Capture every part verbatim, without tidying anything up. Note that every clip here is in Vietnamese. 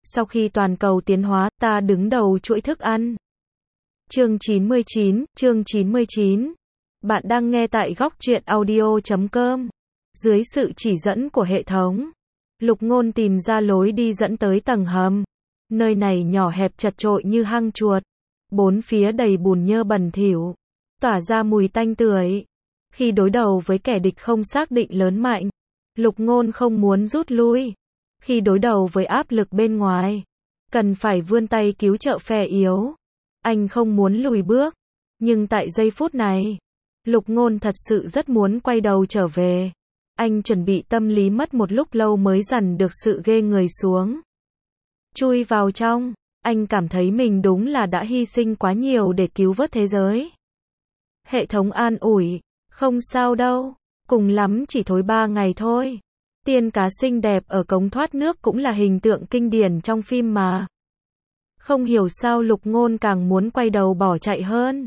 Sau khi toàn cầu tiến hóa, ta đứng đầu chuỗi thức ăn. Chương chín mươi chín, chương chín mươi chín. Bạn đang nghe tại góc truyện audio chấm com. Dưới sự chỉ dẫn của hệ thống, Lục Ngôn tìm ra lối đi dẫn tới tầng hầm. Nơi này nhỏ hẹp chật chội như hang chuột, bốn phía đầy bùn nhơ bẩn thỉu, tỏa ra mùi tanh tưởi. Khi đối đầu với kẻ địch không xác định lớn mạnh, Lục Ngôn không muốn rút lui. Khi đối đầu với áp lực bên ngoài, cần phải vươn tay cứu trợ phe yếu. Anh không muốn lùi bước, nhưng tại giây phút này, Lục Ngôn thật sự rất muốn quay đầu trở về. Anh chuẩn bị tâm lý mất một lúc lâu mới dằn được sự ghê người xuống. Chui vào trong, anh cảm thấy mình đúng là đã hy sinh quá nhiều để cứu vớt thế giới. Hệ thống an ủi, không sao đâu, cùng lắm chỉ thối ba ngày thôi. Tiên cá xinh đẹp ở cống thoát nước cũng là hình tượng kinh điển trong phim mà. Không hiểu sao Lục Ngôn càng muốn quay đầu bỏ chạy hơn.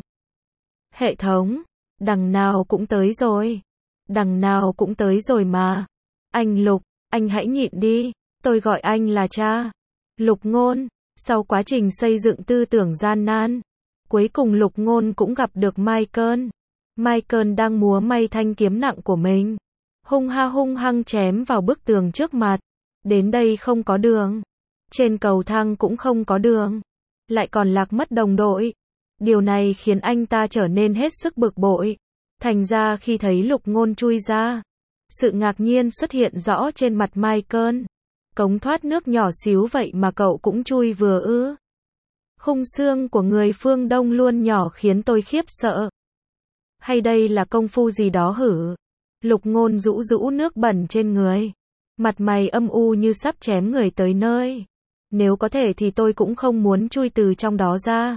Hệ thống, đằng nào cũng tới rồi. Đằng nào cũng tới rồi mà. Anh Lục, anh hãy nhịn đi, tôi gọi anh là cha. Lục Ngôn, sau quá trình xây dựng tư tưởng gian nan, cuối cùng Lục Ngôn cũng gặp được Michael. Michael đang múa may thanh kiếm nặng của mình, hung ha hung hăng chém vào bức tường trước mặt. Đến đây không có đường, trên cầu thang cũng không có đường, lại còn lạc mất đồng đội. Điều này khiến anh ta trở nên hết sức bực bội. Thành ra khi thấy Lục Ngôn chui ra, sự ngạc nhiên xuất hiện rõ trên mặt Michael. Cống thoát nước nhỏ xíu vậy mà cậu cũng chui vừa ư? Khung xương của người phương Đông luôn nhỏ khiến tôi khiếp sợ. Hay đây là công phu gì đó hử? Lục Ngôn rũ rũ nước bẩn trên người, mặt mày âm u như sắp chém người tới nơi. Nếu có thể thì tôi cũng không muốn chui từ trong đó ra.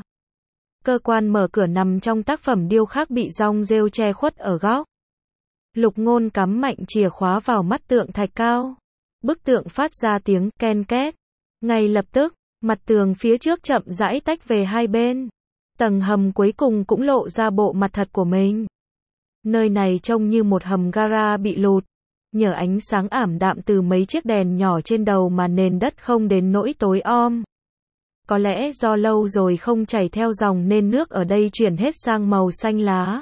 Cơ quan mở cửa nằm trong tác phẩm điêu khắc bị rong rêu che khuất ở góc. Lục Ngôn cắm mạnh chìa khóa vào mắt tượng thạch cao. Bức tượng phát ra tiếng ken két. Ngay lập tức, mặt tường phía trước chậm rãi tách về hai bên. Tầng hầm cuối cùng cũng lộ ra bộ mặt thật của mình. Nơi này trông như một hầm gara bị lụt. Nhờ ánh sáng ảm đạm từ mấy chiếc đèn nhỏ trên đầu mà nền đất không đến nỗi tối om. Có lẽ do lâu rồi không chảy theo dòng nên nước ở đây chuyển hết sang màu xanh lá.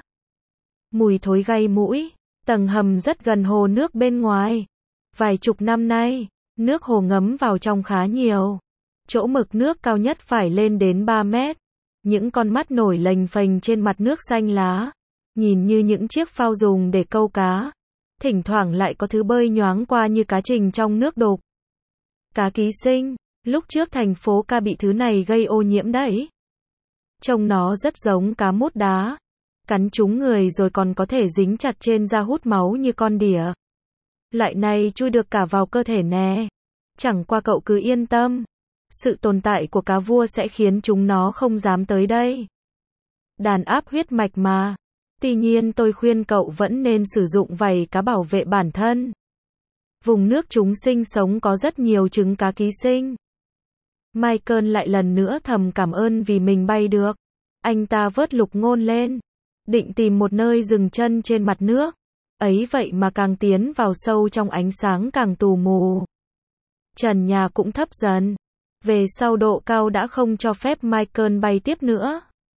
Mùi thối gây mũi. Tầng hầm rất gần hồ nước bên ngoài. Vài chục năm nay, nước hồ ngấm vào trong khá nhiều. Chỗ mực nước cao nhất phải lên đến ba mét. Những con mắt nổi lềnh phềnh trên mặt nước xanh lá, nhìn như những chiếc phao dùng để câu cá. Thỉnh thoảng lại có thứ bơi nhoáng qua như cá trình trong nước đục. Cá ký sinh, lúc trước thành phố ca bị thứ này gây ô nhiễm đấy. Trông nó rất giống cá mút đá. Cắn trúng người rồi còn có thể dính chặt trên da hút máu như con đỉa. Loại này chui được cả vào cơ thể nè. Chẳng qua cậu cứ yên tâm. Sự tồn tại của cá vua sẽ khiến chúng nó không dám tới đây. Đàn áp huyết mạch mà. Tuy nhiên tôi khuyên cậu vẫn nên sử dụng vảy cá bảo vệ bản thân. Vùng nước chúng sinh sống có rất nhiều trứng cá ký sinh. Michael lại lần nữa thầm cảm ơn vì mình bay được. Anh ta vớt Lục Ngôn lên, định tìm một nơi dừng chân trên mặt nước. Ấy vậy mà càng tiến vào sâu trong ánh sáng càng tù mù. Trần nhà cũng thấp dần. Về sau độ cao đã không cho phép Michael bay tiếp nữa.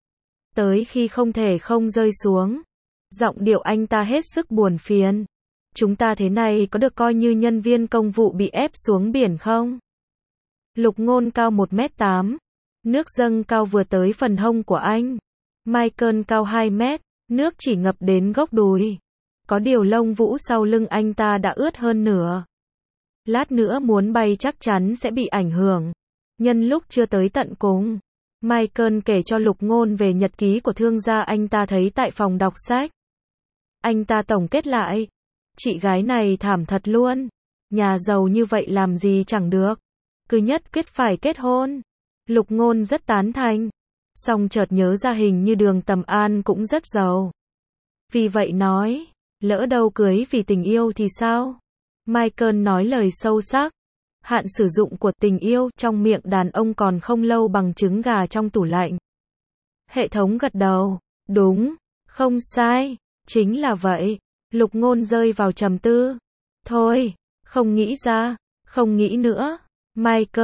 Tới khi không thể không rơi xuống, giọng điệu anh ta hết sức buồn phiền. Chúng ta thế này có được coi như nhân viên công vụ bị ép xuống biển không? Lục Ngôn cao một mét tám. Nước dâng cao vừa tới phần hông của anh. Michael cao hai mét. Nước chỉ ngập đến gốc đùi. Có điều lông vũ sau lưng anh ta đã ướt hơn nửa. Lát nữa muốn bay chắc chắn sẽ bị ảnh hưởng. Nhân lúc chưa tới tận cùng, Michael kể cho Lục Ngôn về nhật ký của thương gia anh ta thấy tại phòng đọc sách. Anh ta tổng kết lại. Chị gái này thảm thật luôn. Nhà giàu như vậy làm gì chẳng được. Cứ nhất quyết phải kết hôn. Lục Ngôn rất tán thành. Xong chợt nhớ ra hình như Đường Tầm An cũng rất giàu. Vì vậy nói, lỡ đâu cưới vì tình yêu thì sao? Michael nói lời sâu sắc. Hạn sử dụng của tình yêu trong miệng đàn ông còn không lâu bằng trứng gà trong tủ lạnh. Hệ thống gật đầu. Đúng, không sai, chính là vậy. Lục Ngôn rơi vào trầm tư. Thôi, không nghĩ ra, không nghĩ nữa. Michael,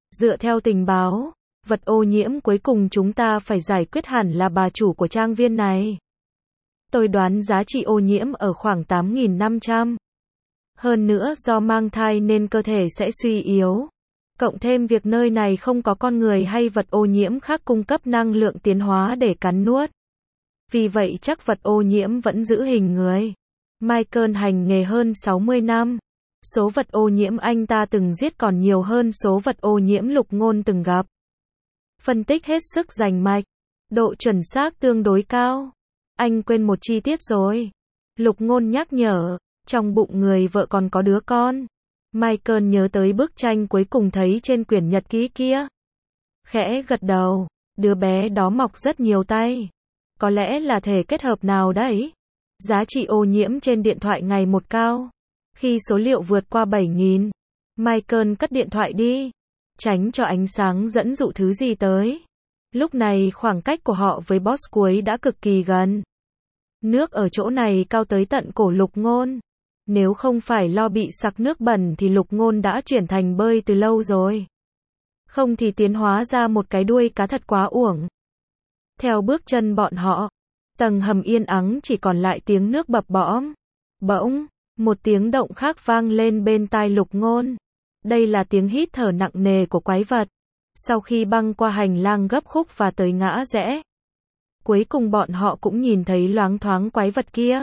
Dựa theo tình báo, vật ô nhiễm cuối cùng chúng ta phải giải quyết hẳn là bà chủ của trang viên này. Tôi đoán giá trị ô nhiễm ở khoảng tám nghìn năm trăm. Hơn nữa do mang thai nên cơ thể sẽ suy yếu. Cộng thêm việc nơi này không có con người hay vật ô nhiễm khác cung cấp năng lượng tiến hóa để cắn nuốt. Vì vậy chắc vật ô nhiễm vẫn giữ hình người. Michael hành nghề hơn sáu mươi năm. Số vật ô nhiễm anh ta từng giết còn nhiều hơn số vật ô nhiễm Lục Ngôn từng gặp. Phân tích hết sức rành mạch. Độ chuẩn xác tương đối cao. Anh quên một chi tiết rồi. Lục Ngôn nhắc nhở. Trong bụng người vợ còn có đứa con. Michael nhớ tới bức tranh cuối cùng thấy trên quyển nhật ký kia. Khẽ gật đầu. Đứa bé đó mọc rất nhiều tay. Có lẽ là thể kết hợp nào đấy. Giá trị ô nhiễm trên điện thoại ngày một cao. Khi số liệu vượt qua bảy nghìn, Michael cất điện thoại đi. Tránh cho ánh sáng dẫn dụ thứ gì tới. Lúc này khoảng cách của họ với boss cuối đã cực kỳ gần. Nước ở chỗ này cao tới tận cổ Lục Ngôn. Nếu không phải lo bị sặc nước bẩn thì Lục Ngôn đã chuyển thành bơi từ lâu rồi. Không thì tiến hóa ra một cái đuôi cá thật quá uổng. Theo bước chân bọn họ, tầng hầm yên ắng chỉ còn lại tiếng nước bập bõm. Bỗng, một tiếng động khác vang lên bên tai Lục Ngôn. Đây là tiếng hít thở nặng nề của quái vật. Sau khi băng qua hành lang gấp khúc và tới ngã rẽ, cuối cùng bọn họ cũng nhìn thấy loáng thoáng quái vật kia.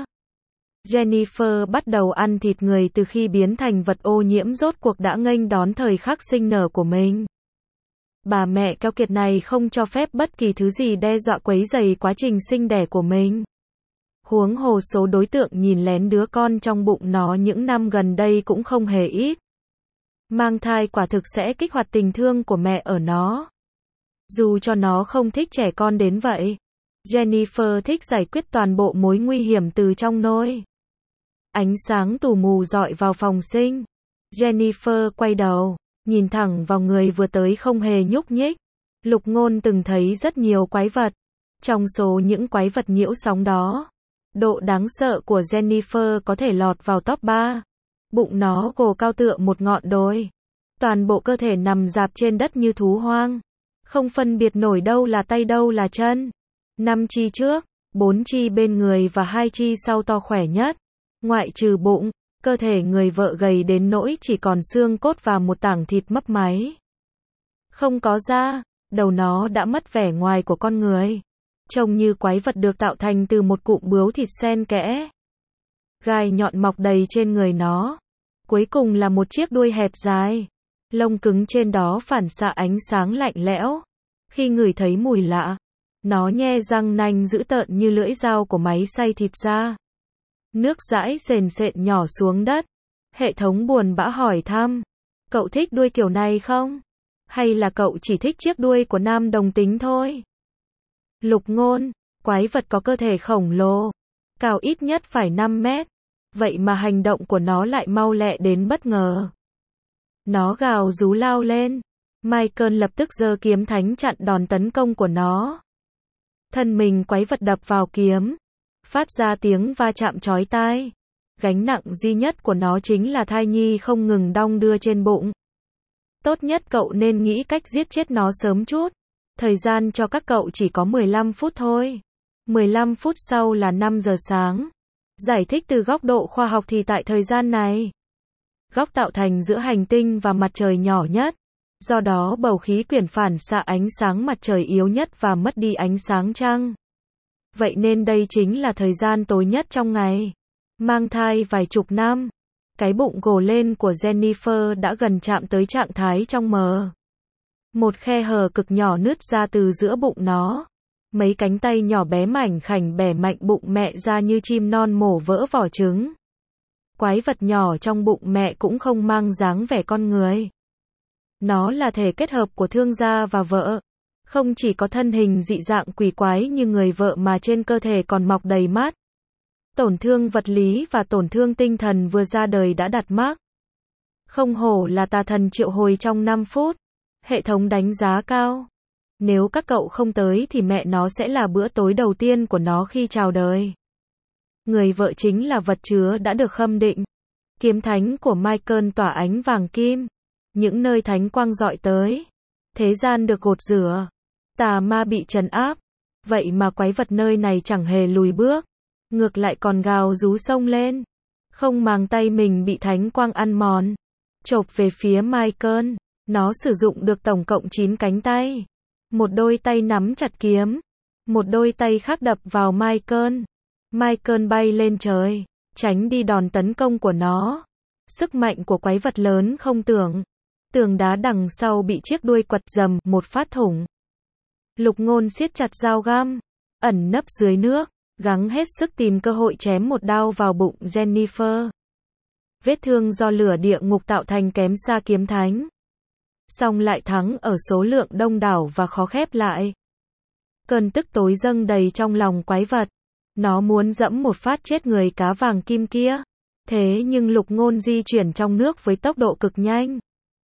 Jennifer bắt đầu ăn thịt người từ khi biến thành vật ô nhiễm, rốt cuộc đã nghênh đón thời khắc sinh nở của mình. Bà mẹ keo kiệt này không cho phép bất kỳ thứ gì đe dọa quấy rầy quá trình sinh đẻ của mình. Huống hồ số đối tượng nhìn lén đứa con trong bụng nó những năm gần đây cũng không hề ít. Mang thai quả thực sẽ kích hoạt tình thương của mẹ ở nó. Dù cho nó không thích trẻ con đến vậy. Jennifer thích giải quyết toàn bộ mối nguy hiểm từ trong nôi. Ánh sáng tù mù rọi vào phòng sinh. Jennifer quay đầu, nhìn thẳng vào người vừa tới không hề nhúc nhích. Lục Ngôn từng thấy rất nhiều quái vật. Trong số những quái vật nhiễu sóng đó, độ đáng sợ của Jennifer có thể lọt vào top ba. Bụng nó gồ cao tựa một ngọn đồi. Toàn bộ cơ thể nằm rạp trên đất như thú hoang. Không phân biệt nổi đâu là tay đâu là chân. Năm chi trước, bốn chi bên người và hai chi sau to khỏe nhất. Ngoại trừ bụng, cơ thể người vợ gầy đến nỗi chỉ còn xương cốt và một tảng thịt mấp máy. Không có da, đầu nó đã mất vẻ ngoài của con người. Trông như quái vật được tạo thành từ một cụm bướu thịt xen kẽ. Gai nhọn mọc đầy trên người nó. Cuối cùng là một chiếc đuôi hẹp dài. Lông cứng trên đó phản xạ ánh sáng lạnh lẽo. Khi ngửi thấy mùi lạ, nó nhe răng nanh dữ tợn như lưỡi dao của máy xay thịt ra. Nước dãi sền sệt nhỏ xuống đất. Hệ thống buồn bã hỏi thăm. Cậu thích đuôi kiểu này không? Hay là cậu chỉ thích chiếc đuôi của nam đồng tính thôi? Lục Ngôn, quái vật có cơ thể khổng lồ. Cao ít nhất phải năm mét. Vậy mà hành động của nó lại mau lẹ đến bất ngờ. Nó gào rú lao lên. Michael lập tức giơ kiếm thánh chặn đòn tấn công của nó. Thân mình quái vật đập vào kiếm. Phát ra tiếng va chạm chói tai. Gánh nặng duy nhất của nó chính là thai nhi không ngừng đong đưa trên bụng. Tốt nhất cậu nên nghĩ cách giết chết nó sớm chút. Thời gian cho các cậu chỉ có mười lăm phút thôi. mười lăm phút sau là năm giờ sáng. Giải thích từ góc độ khoa học thì tại thời gian này, góc tạo thành giữa hành tinh và mặt trời nhỏ nhất. Do đó bầu khí quyển phản xạ ánh sáng mặt trời yếu nhất và mất đi ánh sáng trăng. Vậy nên đây chính là thời gian tối nhất trong ngày. Mang thai vài chục năm, cái bụng gồ lên của Jennifer đã gần chạm tới trạng thái trong mờ. Một khe hở cực nhỏ nứt ra từ giữa bụng nó. Mấy cánh tay nhỏ bé mảnh khảnh bẻ mạnh bụng mẹ ra như chim non mổ vỡ vỏ trứng. Quái vật nhỏ trong bụng mẹ cũng không mang dáng vẻ con người. Nó là thể kết hợp của thương gia và vợ. Không chỉ có thân hình dị dạng quỷ quái như người vợ mà trên cơ thể còn mọc đầy mắt. Tổn thương vật lý và tổn thương tinh thần vừa ra đời đã đặt mác. Không hổ là tà thần triệu hồi trong năm phút. Hệ thống đánh giá cao. Nếu các cậu không tới thì mẹ nó sẽ là bữa tối đầu tiên của nó khi chào đời. Người vợ chính là vật chứa đã được khâm định. Kiếm thánh của Michael tỏa ánh vàng kim. Những nơi thánh quang rọi tới. Thế gian được gột rửa, tà ma bị trấn áp, vậy mà quái vật nơi này chẳng hề lùi bước, ngược lại còn gào rú xông lên, không màng tay mình bị thánh quang ăn mòn, chộp về phía Michael. Nó sử dụng được tổng cộng chín cánh tay, một đôi tay nắm chặt kiếm, một đôi tay khác đập vào Michael. Michael bay lên trời, tránh đi đòn tấn công của nó. Sức mạnh của quái vật lớn không tưởng. Tường đá đằng sau bị chiếc đuôi quật dầm một phát thủng. Lục Ngôn siết chặt dao găm, ẩn nấp dưới nước, gắng hết sức tìm cơ hội chém một đao vào bụng Jennifer. Vết thương do lửa địa ngục tạo thành kém xa kiếm thánh, song lại thắng ở số lượng đông đảo và khó khép lại. Cơn tức tối dâng đầy trong lòng quái vật. Nó muốn dẫm một phát chết người cá vàng kim kia. Thế nhưng Lục Ngôn di chuyển trong nước với tốc độ cực nhanh.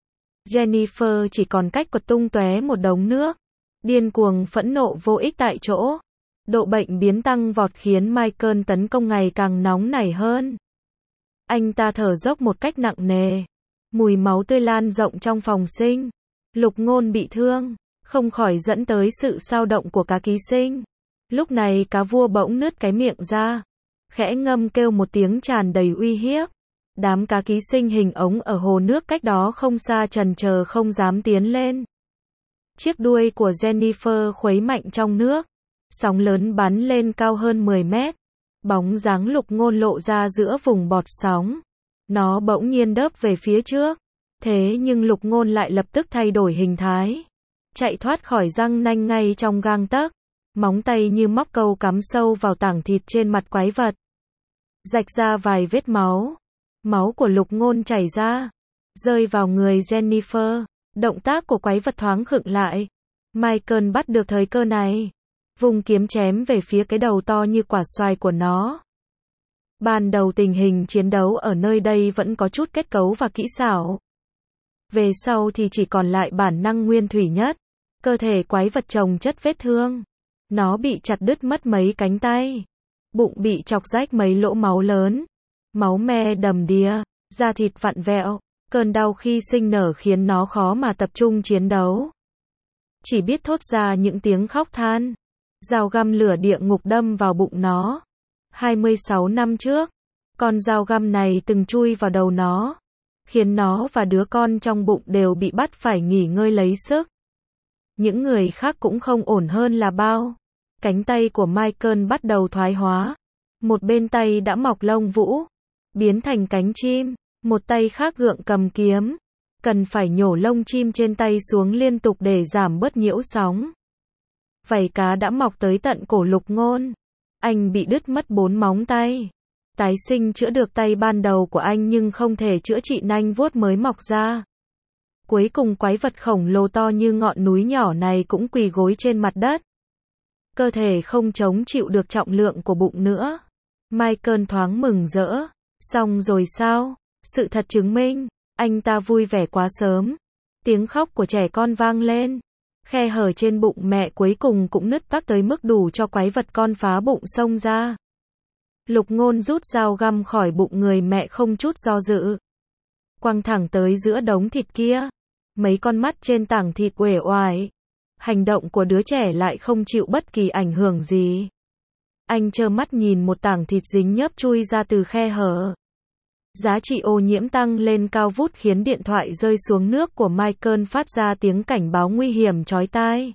Jennifer chỉ còn cách quật tung tóe một đống nước. Điên cuồng phẫn nộ vô ích tại chỗ. Độ bệnh biến tăng vọt khiến Michael tấn công ngày càng nóng nảy hơn. Anh ta thở dốc một cách nặng nề. Mùi máu tươi lan rộng trong phòng sinh. Lục Ngôn bị thương, không khỏi dẫn tới sự xao động của cá ký sinh. Lúc này cá vua bỗng nứt cái miệng ra, khẽ ngâm kêu một tiếng tràn đầy uy hiếp. Đám cá ký sinh hình ống ở hồ nước cách đó không xa trần chờ không dám tiến lên. Chiếc đuôi của Jennifer khuấy mạnh trong nước, sóng lớn bắn lên cao hơn mười mét. Bóng dáng Lục Ngôn lộ ra giữa vùng bọt sóng. Nó bỗng nhiên đớp về phía trước. Thế nhưng Lục Ngôn lại lập tức thay đổi hình thái, chạy thoát khỏi răng nanh ngay trong gang tấc. Móng tay như móc câu cắm sâu vào tảng thịt trên mặt quái vật, rạch ra vài vết máu. Máu của Lục Ngôn chảy ra, rơi vào người Jennifer. Động tác của quái vật thoáng khựng lại. Michael bắt được thời cơ này, vùng kiếm chém về phía cái đầu to như quả xoài của nó. Ban đầu tình hình chiến đấu ở nơi đây vẫn có chút kết cấu và kỹ xảo. Về sau thì chỉ còn lại bản năng nguyên thủy nhất. Cơ thể quái vật chồng chất vết thương. Nó bị chặt đứt mất mấy cánh tay. Bụng bị chọc rách mấy lỗ máu lớn. Máu me đầm đìa, da thịt vặn vẹo. Cơn đau khi sinh nở khiến nó khó mà tập trung chiến đấu. Chỉ biết thốt ra những tiếng khóc than. Dao găm lửa địa ngục đâm vào bụng nó. hai mươi sáu năm trước, con dao găm này từng chui vào đầu nó, khiến nó và đứa con trong bụng đều bị bắt phải nghỉ ngơi lấy sức. Những người khác cũng không ổn hơn là bao. Cánh tay của Michael bắt đầu thoái hóa. Một bên tay đã mọc lông vũ, biến thành cánh chim. Một tay khác gượng cầm kiếm, cần phải nhổ lông chim trên tay xuống liên tục để giảm bớt nhiễu sóng. Vảy cá đã mọc tới tận cổ Lục Ngôn. Anh bị đứt mất bốn móng tay. Tái sinh chữa được tay ban đầu của anh nhưng không thể chữa trị nanh vuốt mới mọc ra. Cuối cùng quái vật khổng lồ to như ngọn núi nhỏ này cũng quỳ gối trên mặt đất. Cơ thể không chống chịu được trọng lượng của bụng nữa. Michael thoáng mừng rỡ. Xong rồi sao? Sự thật chứng minh, anh ta vui vẻ quá sớm. Tiếng khóc của trẻ con vang lên. Khe hở trên bụng mẹ cuối cùng cũng nứt toác tới mức đủ cho quái vật con phá bụng xông ra. Lục Ngôn rút dao găm khỏi bụng người mẹ không chút do dự, quăng thẳng tới giữa đống thịt kia. Mấy con mắt trên tảng thịt uể oải. Hành động của đứa trẻ lại không chịu bất kỳ ảnh hưởng gì. Anh trơ mắt nhìn một tảng thịt dính nhớp chui ra từ khe hở. Giá trị ô nhiễm tăng lên cao vút khiến điện thoại rơi xuống nước của Michael phát ra tiếng cảnh báo nguy hiểm chói tai.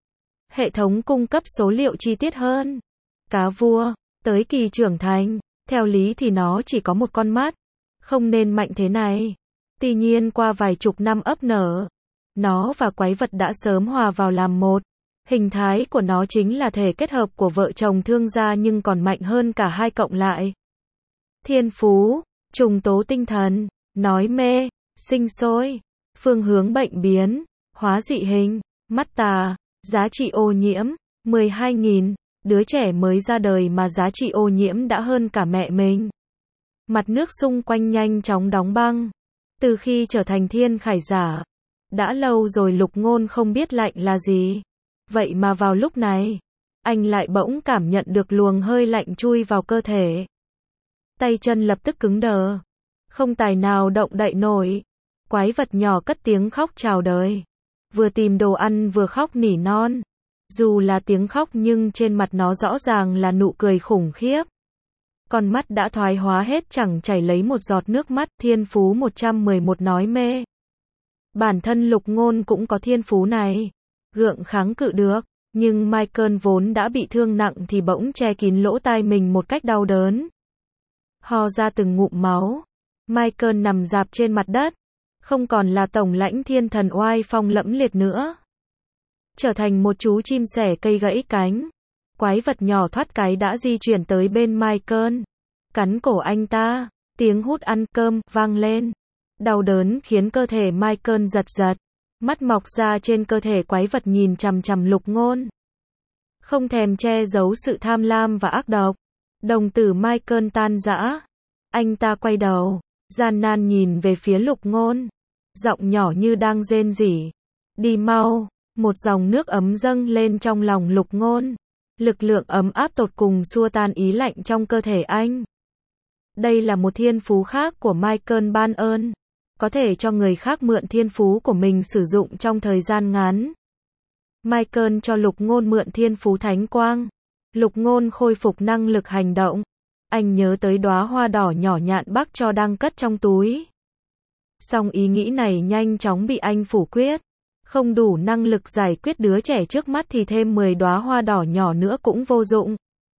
Hệ thống cung cấp số liệu chi tiết hơn. Cá vua, tới kỳ trưởng thành, theo lý thì nó chỉ có một con mắt, không nên mạnh thế này. Tuy nhiên qua vài chục năm ấp nở, nó và quái vật đã sớm hòa vào làm một. Hình thái của nó chính là thể kết hợp của vợ chồng thương gia nhưng còn mạnh hơn cả hai cộng lại. Thiên phú, trùng tố tinh thần, nói mê, sinh sôi, phương hướng bệnh biến, hóa dị hình, mắt tà, giá trị ô nhiễm, mười hai nghìn, đứa trẻ mới ra đời mà giá trị ô nhiễm đã hơn cả mẹ mình. Mặt nước xung quanh nhanh chóng đóng băng. Từ khi trở thành thiên khải giả, đã lâu rồi Lục Ngôn không biết lạnh là gì. Vậy mà vào lúc này, anh lại bỗng cảm nhận được luồng hơi lạnh chui vào cơ thể. Tay chân lập tức cứng đờ, không tài nào động đậy nổi. Quái vật nhỏ cất tiếng khóc chào đời. vừa tìm đồ ăn vừa khóc nỉ non. Dù là tiếng khóc nhưng trên mặt nó rõ ràng là nụ cười khủng khiếp. Con mắt đã thoái hóa hết chẳng chảy lấy một giọt nước mắt. Thiên phú một trăm mười một nói mê. Bản thân Lục Ngôn cũng có thiên phú này. Gượng kháng cự được. Nhưng Michael vốn đã bị thương nặng thì bỗng che kín lỗ tai mình một cách đau đớn. Ho ra từng ngụm máu. Michael nằm rạp trên mặt đất. Không còn là tổng lãnh thiên thần oai phong lẫm liệt nữa. Trở thành một chú chim sẻ cây gãy cánh. Quái vật nhỏ thoát cái đã di chuyển tới bên Michael. Cắn cổ anh ta. Tiếng hút ăn cơm vang lên. Đau đớn khiến cơ thể Michael giật giật. Mắt mọc ra trên cơ thể quái vật nhìn chằm chằm Lục Ngôn. Không thèm che giấu sự tham lam và ác độc. Đồng tử Michael tan rã. Anh ta quay đầu. Gian nan nhìn về phía Lục Ngôn. Giọng nhỏ như đang rên rỉ. Đi mau. Một dòng nước ấm dâng lên trong lòng Lục Ngôn. Lực lượng ấm áp tột cùng xua tan ý lạnh trong cơ thể anh. Đây là một thiên phú khác của Michael ban ơn. Có thể cho người khác mượn thiên phú của mình sử dụng trong thời gian ngắn. Michael cho Lục Ngôn mượn thiên phú thánh quang. Lục Ngôn khôi phục năng lực hành động. Anh nhớ tới đóa hoa đỏ nhỏ nhạn bắc cho đang cất trong túi. Song ý nghĩ này nhanh chóng bị anh phủ quyết. Không đủ năng lực giải quyết đứa trẻ trước mắt thì thêm mười đóa hoa đỏ nhỏ nữa cũng vô dụng.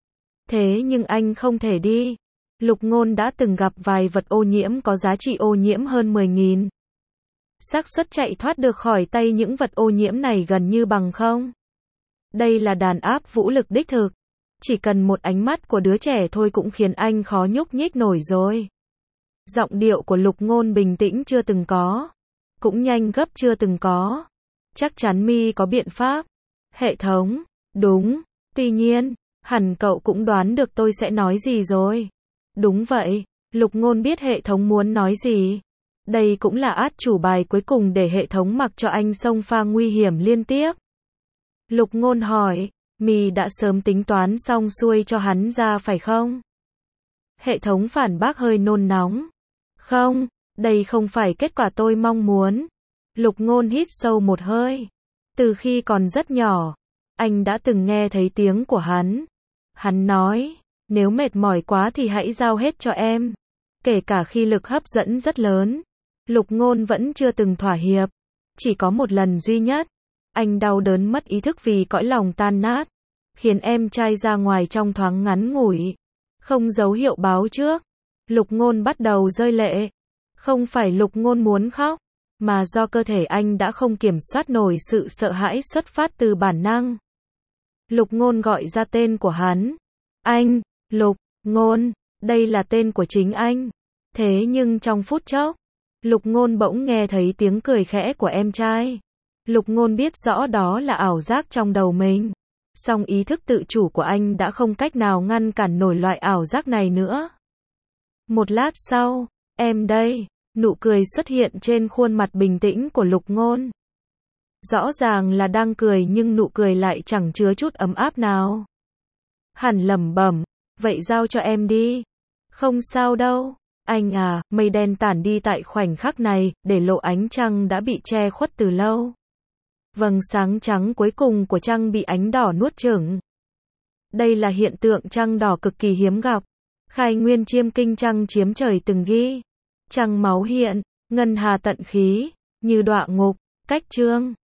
Thế nhưng anh không thể đi. Lục Ngôn đã từng gặp vài vật ô nhiễm có giá trị ô nhiễm hơn mười nghìn. Xác suất chạy thoát được khỏi tay những vật ô nhiễm này gần như bằng không. Đây là đàn áp vũ lực đích thực. Chỉ cần một ánh mắt của đứa trẻ thôi cũng khiến anh khó nhúc nhích nổi rồi. Giọng điệu của Lục Ngôn bình tĩnh chưa từng có. Cũng nhanh gấp chưa từng có. Chắc chắn mi có biện pháp. Hệ thống. Đúng. Tuy nhiên, hẳn cậu cũng đoán được tôi sẽ nói gì rồi. Đúng vậy. Lục Ngôn biết hệ thống muốn nói gì. Đây cũng là át chủ bài cuối cùng để hệ thống mặc cho anh xông pha nguy hiểm liên tiếp. Lục Ngôn hỏi. Mi đã sớm tính toán xong xuôi cho hắn ra phải không? Hệ thống phản bác hơi nôn nóng. Không, đây không phải kết quả tôi mong muốn. Lục Ngôn hít sâu một hơi. Từ khi còn rất nhỏ, anh đã từng nghe thấy tiếng của hắn. Hắn nói, nếu mệt mỏi quá thì hãy giao hết cho em. Kể cả khi lực hấp dẫn rất lớn. Lục Ngôn vẫn chưa từng thỏa hiệp. Chỉ có một lần duy nhất. Anh đau đớn mất ý thức vì cõi lòng tan nát. Khiến em trai ra ngoài trong thoáng ngắn ngủi. Không dấu hiệu báo trước. Lục Ngôn bắt đầu rơi lệ. Không phải Lục Ngôn muốn khóc. Mà do cơ thể anh đã không kiểm soát nổi sự sợ hãi xuất phát từ bản năng. Lục Ngôn gọi ra tên của hắn. Anh, Lục Ngôn, đây là tên của chính anh. Thế nhưng trong phút chốc, Lục Ngôn bỗng nghe thấy tiếng cười khẽ của em trai. Lục Ngôn biết rõ đó là ảo giác trong đầu mình. Song ý thức tự chủ của anh đã không cách nào ngăn cản nổi loại ảo giác này nữa. Một lát sau, em đây, nụ cười xuất hiện trên khuôn mặt bình tĩnh của Lục Ngôn. Rõ ràng là đang cười nhưng nụ cười lại chẳng chứa chút ấm áp nào. Hẳn lẩm bẩm, vậy giao cho em đi. Không sao đâu, anh à, mây đen tản đi tại khoảnh khắc này, để lộ ánh trăng đã bị che khuất từ lâu. Vầng sáng trắng cuối cùng của trăng bị ánh đỏ nuốt chửng. Đây là hiện tượng trăng đỏ cực kỳ hiếm gặp. Khai Nguyên Chiêm Kinh trăng chiếm trời từng ghi. Trăng máu hiện, ngân hà tận khí, như đọa ngục, cách chương.